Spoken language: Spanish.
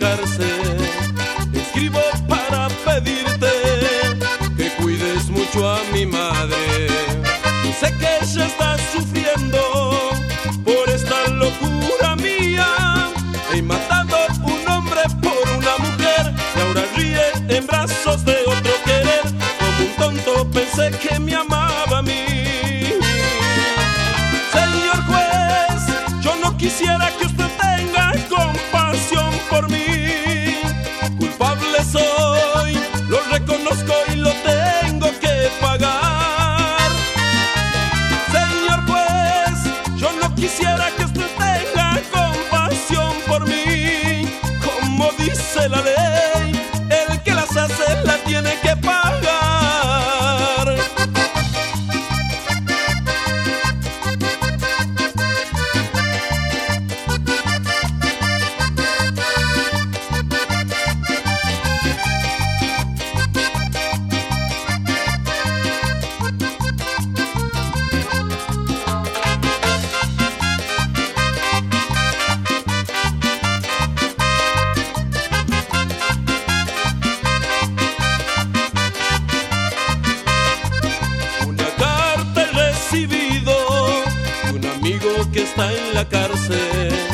cárcel. Escribo para pedirte que cuides mucho a mi madre. Yo sé que ella está sufriendo por esta locura mía. He matado un hombre por una mujer y ahora ríe en brazos de otro querer. Como un tonto pensé que me amaba a mí. Señor juez, yo no quisiera que usted tenga compasión por mí. Culpable soy, lo reconozco y lo tengo que pagar. Señor juez, yo no quisiera que usted tenga compasión por mí. Como dice la ley, el que las hace la tiene que pagar. Que está en la cárcel.